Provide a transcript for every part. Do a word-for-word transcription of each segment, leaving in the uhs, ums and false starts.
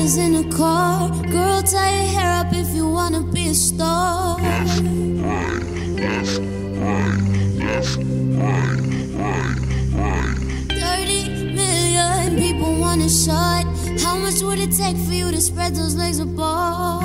dollars in a car. Girl, tie your hair up if you wanna be a star. Left, right, left, right, left, right, right, right. thirty million people want a shot. How much would it take for you to spread those legs apart?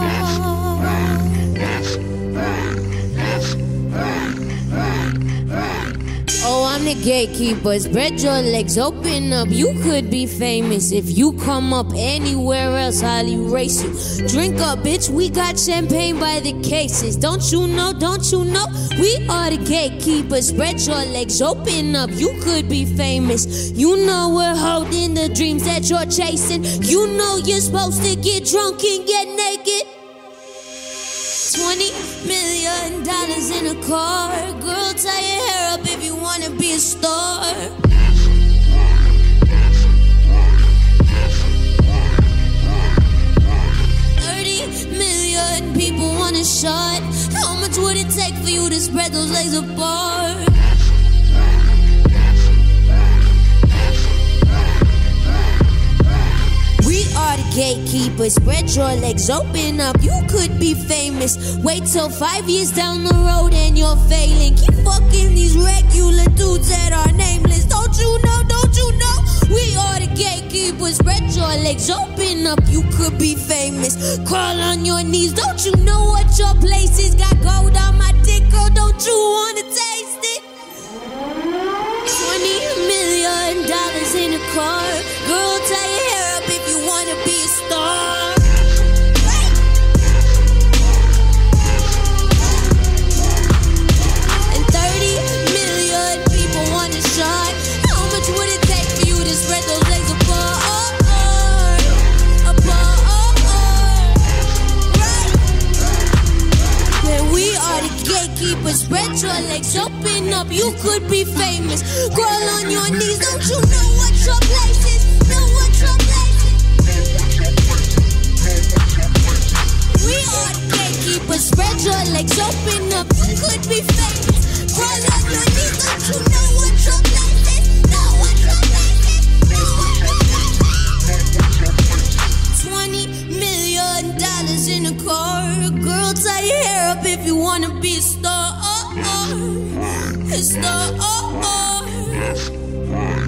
Oh, I'm the gatekeeper. Spread your legs, open up. You could be famous if you come up anywhere else. I'll erase you. Drink up, bitch. We got champagne by the cases. Don't you know? Don't you know? We are the gatekeepers. Spread your legs, open up. You could be famous. You know we're holding the dreams that you're chasing. You know you're supposed to get drunk and get naked. Twenty million dollars in a car. Girl, tie your hair up if you wanna be a star. Thirty million people want a shot. How much would it take for you to spread those legs apart? We are the gatekeepers. Spread your legs, open up. You could be famous. Wait till five years down the road and you're failing. Keep fucking these regular dudes that are nameless. Don't you know? Don't you know? We are the gatekeepers. Spread your legs, open up. You could be famous. Crawl on your knees. Don't you know what your place is? Got gold on my dick, girl. Don't you wanna taste it? Twenty million dollars in a car. Girl, tie your hair up if you wanna be a star. And thirty million people want a shot. How much would it take for you to spread those legs apart? Apart. Right. When we are the gatekeepers, spread your legs, open up. You could be famous. Crawl on your knees. Don't you know what your place is? Know what your place is? We are the gatekeepers. Spread your legs, open up. You could be famous. Crawl on your knees. Don't you know what your place is? Know what your place is? Know what your place is? Twenty million dollars in a car. Girl, tie your hair up if you wanna be a star. A star.